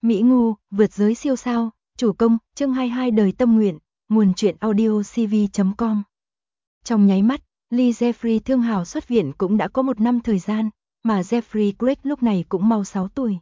Mỹ Ngu, vượt giới siêu sao, chủ công, chương 22 đời tâm nguyện, nguồn truyện audio cv.com. Trong nháy mắt, Lee Jeffrey thương hào xuất viện cũng đã có 1 năm thời gian, mà Jeffrey Craig lúc này cũng mau 6 tuổi.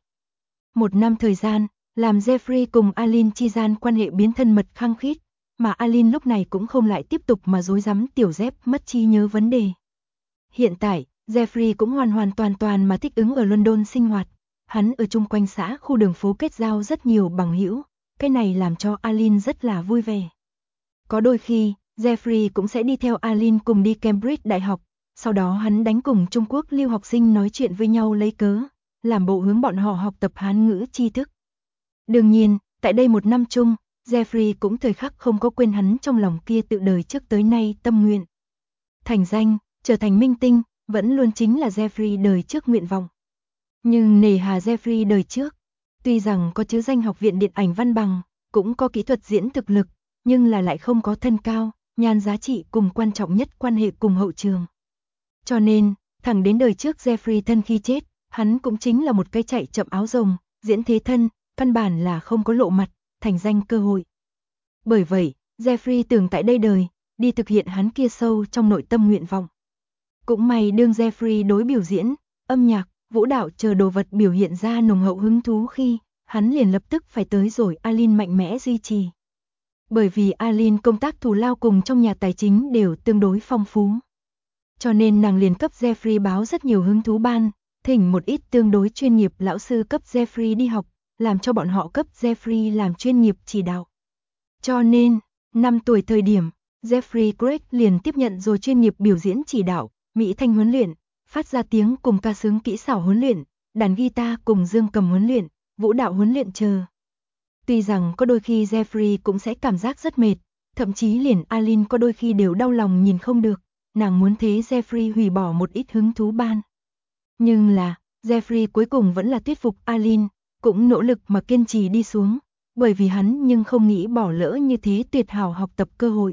1 năm thời gian, làm Jeffrey cùng Aline chi gian quan hệ biến thân mật khăng khít, mà Aline lúc này cũng không lại tiếp tục mà dối rắm tiểu Jeff mất trí nhớ vấn đề. Hiện tại, Jeffrey cũng hoàn toàn mà thích ứng ở London sinh hoạt. Hắn ở chung quanh xã khu đường phố kết giao rất nhiều bằng hữu, cái này làm cho Aline rất là vui vẻ. Có đôi khi, Jeffrey cũng sẽ đi theo Aline cùng đi Cambridge Đại học, sau đó hắn đánh cùng Trung Quốc lưu học sinh nói chuyện với nhau lấy cớ, làm bộ hướng bọn họ học tập Hán ngữ tri thức. Đương nhiên, tại đây 1 năm chung, Jeffrey cũng thời khắc không có quên hắn trong lòng kia tự đời trước tới nay tâm nguyện. Thành danh, trở thành minh tinh, vẫn luôn chính là Jeffrey đời trước nguyện vọng. Nhưng nề hà Jeffrey đời trước, tuy rằng có chữ danh học viện điện ảnh văn bằng, cũng có kỹ thuật diễn thực lực, nhưng là lại không có thân cao, nhan giá trị cùng quan trọng nhất quan hệ cùng hậu trường. Cho nên, thẳng đến đời trước Jeffrey thân khi chết, hắn cũng chính là một cái chạy chậm áo rồng, diễn thế thân, căn bản là không có lộ mặt, thành danh cơ hội. Bởi vậy, Jeffrey tưởng tại đây đời, đi thực hiện hắn kia sâu trong nội tâm nguyện vọng. Cũng may đương Jeffrey đối biểu diễn, âm nhạc, vũ đạo chờ đồ vật biểu hiện ra nồng hậu hứng thú khi, hắn liền lập tức phải tới rồi Aline mạnh mẽ duy trì. Bởi vì Aline công tác thù lao cùng trong nhà tài chính đều tương đối phong phú. Cho nên nàng liền cấp Jeffrey báo rất nhiều hứng thú ban, thỉnh một ít tương đối chuyên nghiệp lão sư cấp Jeffrey đi học, làm cho bọn họ cấp Jeffrey làm chuyên nghiệp chỉ đạo. Cho nên, 5 tuổi thời điểm, Jeffrey Craig liền tiếp nhận rồi chuyên nghiệp biểu diễn chỉ đạo, mỹ thanh huấn luyện, phát ra tiếng cùng ca sướng kỹ xảo huấn luyện, đàn guitar cùng dương cầm huấn luyện, vũ đạo huấn luyện chờ. Tuy rằng có đôi khi Jeffrey cũng sẽ cảm giác rất mệt, thậm chí liền Aline có đôi khi đều đau lòng nhìn không được, nàng muốn thế Jeffrey hủy bỏ một ít hứng thú ban. Nhưng là, Jeffrey cuối cùng vẫn là thuyết phục Aline, cũng nỗ lực mà kiên trì đi xuống, bởi vì hắn nhưng không nghĩ bỏ lỡ như thế tuyệt hảo học tập cơ hội.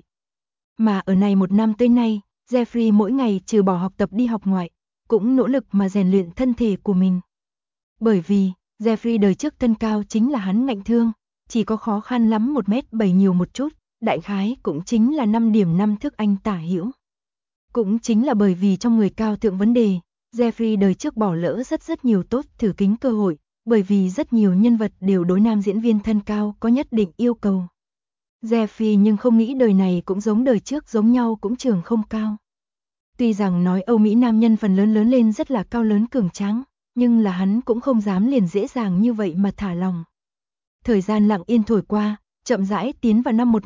Mà ở này 1 năm tới nay, Jeffrey mỗi ngày trừ bỏ học tập đi học ngoại, cũng nỗ lực mà rèn luyện thân thể của mình. Bởi vì, Jeffrey đời trước thân cao chính là hắn ngạnh thương, chỉ có khó khăn lắm 1m7 nhiều một chút, đại khái cũng chính là 5,5 thước Anh tả hữu. Cũng chính là bởi vì trong người cao thượng vấn đề, Jeffrey đời trước bỏ lỡ rất nhiều tốt thử kính cơ hội, bởi vì rất nhiều nhân vật đều đối nam diễn viên thân cao có nhất định yêu cầu. Jeffrey nhưng không nghĩ đời này cũng giống đời trước giống nhau cũng trường không cao. Tuy rằng nói Âu Mỹ nam nhân phần lớn lên rất là cao lớn cường tráng, nhưng là hắn cũng không dám liền dễ dàng như vậy mà thả lòng. Thời gian lặng yên thổi qua, chậm rãi tiến vào năm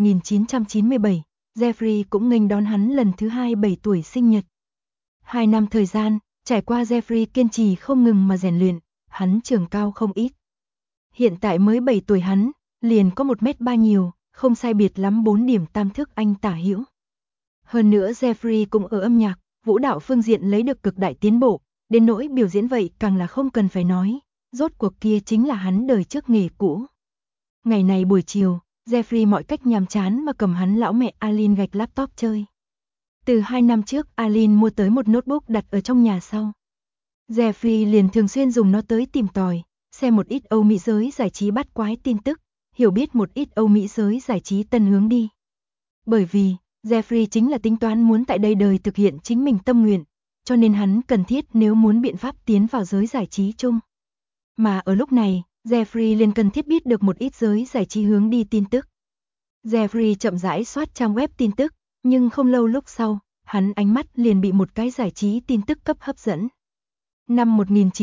1997, Jeffrey cũng nghênh đón hắn lần thứ 2 7 tuổi sinh nhật. 2 năm thời gian, trải qua Jeffrey kiên trì không ngừng mà rèn luyện, hắn trường cao không ít. Hiện tại mới 7 tuổi hắn, liền có 1m3 nhiều, không sai biệt lắm 4,3 thước Anh tả hữu. Hơn nữa Jeffrey cũng ở âm nhạc, vũ đạo phương diện lấy được cực đại tiến bộ, đến nỗi biểu diễn vậy càng là không cần phải nói, rốt cuộc kia chính là hắn đời trước nghề cũ. Ngày này buổi chiều, Jeffrey mọi cách nhàm chán mà cầm hắn lão mẹ Aline gạch laptop chơi. Từ 2 năm trước Aline mua tới một notebook đặt ở trong nhà sau. Jeffrey liền thường xuyên dùng nó tới tìm tòi, xem một ít Âu Mỹ giới giải trí bắt quái tin tức, hiểu biết một ít Âu Mỹ giới giải trí tân hướng đi. Bởi vì, Jeffrey chính là tính toán muốn tại đây đời thực hiện chính mình tâm nguyện, cho nên hắn cần thiết nếu muốn biện pháp tiến vào giới giải trí chung. Mà ở lúc này, Jeffrey liền cần thiết biết được một ít giới giải trí hướng đi tin tức. Jeffrey chậm rãi soát trang web tin tức, nhưng không lâu lúc sau, hắn ánh mắt liền bị một cái giải trí tin tức cấp hấp dẫn. Năm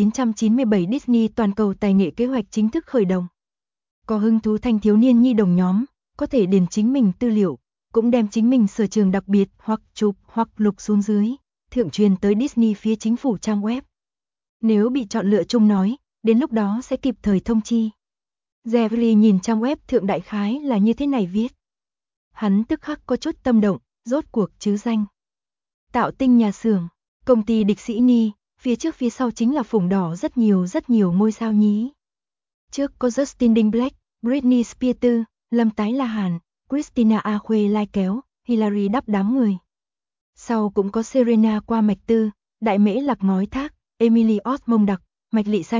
1997 Disney toàn cầu tài nghệ kế hoạch chính thức khởi động. Có hứng thú thanh thiếu niên nhi đồng nhóm, có thể điền chính mình tư liệu, cũng đem chính mình sở trường đặc biệt hoặc chụp hoặc lục xuống dưới, thượng truyền tới Disney phía chính phủ trang web. Nếu bị chọn lựa chung nói, đến lúc đó sẽ kịp thời thông chi. Jeffrey nhìn trang web thượng đại khái là như thế này viết. Hắn tức khắc có chút tâm động, rốt cuộc chứ danh. Tạo tinh nhà xưởng, công ty Địch Sĩ Ni, phía trước phía sau chính là phủng đỏ rất nhiều ngôi sao nhí. Trước có Justin Timberlake, Britney Spears, Lâm Tái La Hàn, Christina Aguilera lai kéo, Hilary đắp đám người. Sau cũng có Serena qua mạch tư, Đại Mễ Lạc ngói thác, Emily Osmond đặc, Mạch Lị Cyrus,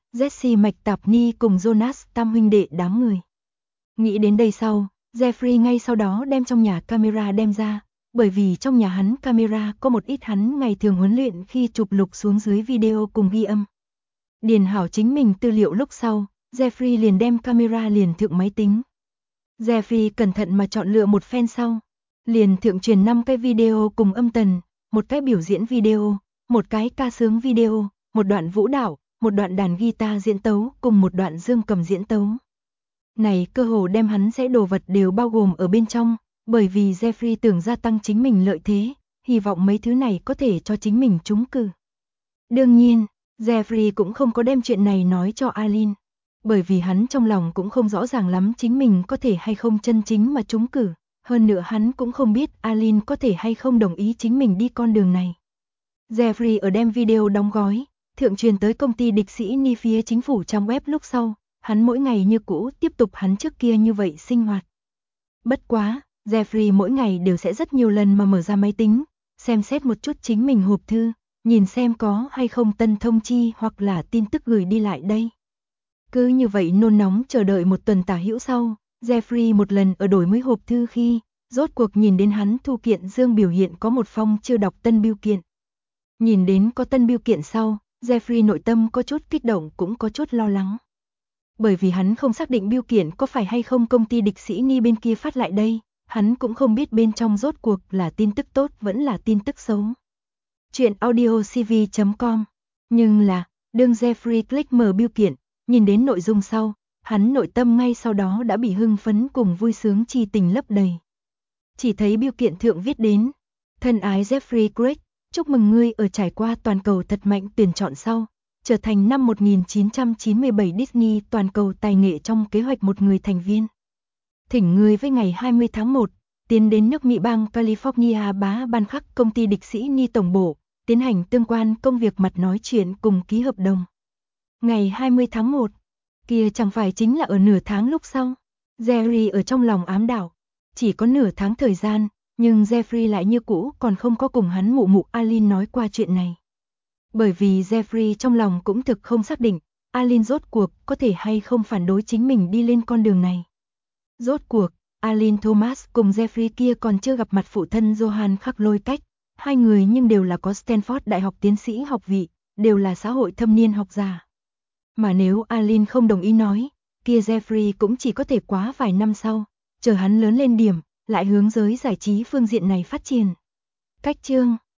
Jesse McTabney cùng Jonas tam huynh đệ đám người. Nghĩ đến đây sau, Jeffrey ngay sau đó đem trong nhà camera đem ra, bởi vì trong nhà hắn camera có một ít hắn ngày thường huấn luyện khi chụp lục xuống dưới video cùng ghi âm. Điền hảo chính mình tư liệu lúc sau, Jeffrey liền đem camera liền thượng máy tính. Jeffrey cẩn thận mà chọn lựa một phen sau, liền thượng truyền 5 cái video cùng âm tần, một cái biểu diễn video, một cái ca sướng video, một đoạn vũ đạo, một đoạn đàn guitar diễn tấu cùng một đoạn dương cầm diễn tấu. Này cơ hồ đem hắn sẽ đồ vật đều bao gồm ở bên trong, bởi vì Jeffrey tưởng gia tăng chính mình lợi thế, hy vọng mấy thứ này có thể cho chính mình trúng cử. Đương nhiên, Jeffrey cũng không có đem chuyện này nói cho Alin, bởi vì hắn trong lòng cũng không rõ ràng lắm chính mình có thể hay không chân chính mà trúng cử, hơn nữa hắn cũng không biết Alin có thể hay không đồng ý chính mình đi con đường này. Jeffrey ở đem video đóng gói, thượng truyền tới công ty địch sĩ Ni phía chính phủ trang web lúc sau, hắn mỗi ngày như cũ tiếp tục hắn trước kia như vậy sinh hoạt. Bất quá, Jeffrey mỗi ngày đều sẽ rất nhiều lần mà mở ra máy tính, xem xét một chút chính mình hộp thư, nhìn xem có hay không tân thông chi hoặc là tin tức gửi đi lại đây. Cứ như vậy nôn nóng chờ đợi một tuần tả hữu sau, Jeffrey một lần ở đổi mới hộp thư khi, rốt cuộc nhìn đến hắn thư kiện dương biểu hiện có một phong chưa đọc tân bưu kiện. Nhìn đến có tân bưu kiện sau, Jeffrey nội tâm có chút kích động cũng có chút lo lắng. Bởi vì hắn không xác định bưu kiện có phải hay không công ty địch sĩ Ni bên kia phát lại đây, hắn cũng không biết bên trong rốt cuộc là tin tức tốt vẫn là tin tức xấu. Chuyện audiocv.com. Nhưng là, đương Jeffrey click mở bưu kiện, nhìn đến nội dung sau, hắn nội tâm ngay sau đó đã bị hưng phấn cùng vui sướng chi tình lấp đầy. Chỉ thấy bưu kiện thượng viết đến: thân ái Jeffrey Craig, chúc mừng ngươi ở trải qua toàn cầu thật mạnh tuyển chọn sau, trở thành năm 1997 Disney toàn cầu tài nghệ trong kế hoạch một người thành viên. Thỉnh ngươi với ngày 20 tháng 1, tiến đến nước Mỹ bang California bá ban khắc công ty địch sĩ Ni tổng bộ, tiến hành tương quan công việc mặt nói chuyện cùng ký hợp đồng. Ngày 20 tháng 1, kia chẳng phải chính là ở nửa tháng lúc sau. Jerry ở trong lòng ám đạo, chỉ có nửa tháng thời gian, nhưng Jeffrey lại như cũ còn không có cùng hắn mụ mụ Alin nói qua chuyện này. Bởi vì Jeffrey trong lòng cũng thực không xác định, Alin rốt cuộc có thể hay không phản đối chính mình đi lên con đường này. Rốt cuộc, Alin Thomas cùng Jeffrey kia còn chưa gặp mặt phụ thân Johann khắc lôi cách, hai người nhưng đều là có Stanford Đại học tiến sĩ học vị, đều là xã hội thâm niên học giả. Mà nếu Alin không đồng ý nói, kia Jeffrey cũng chỉ có thể quá vài năm sau, chờ hắn lớn lên điểm, lại hướng giới giải trí phương diện này phát triển. Cách chương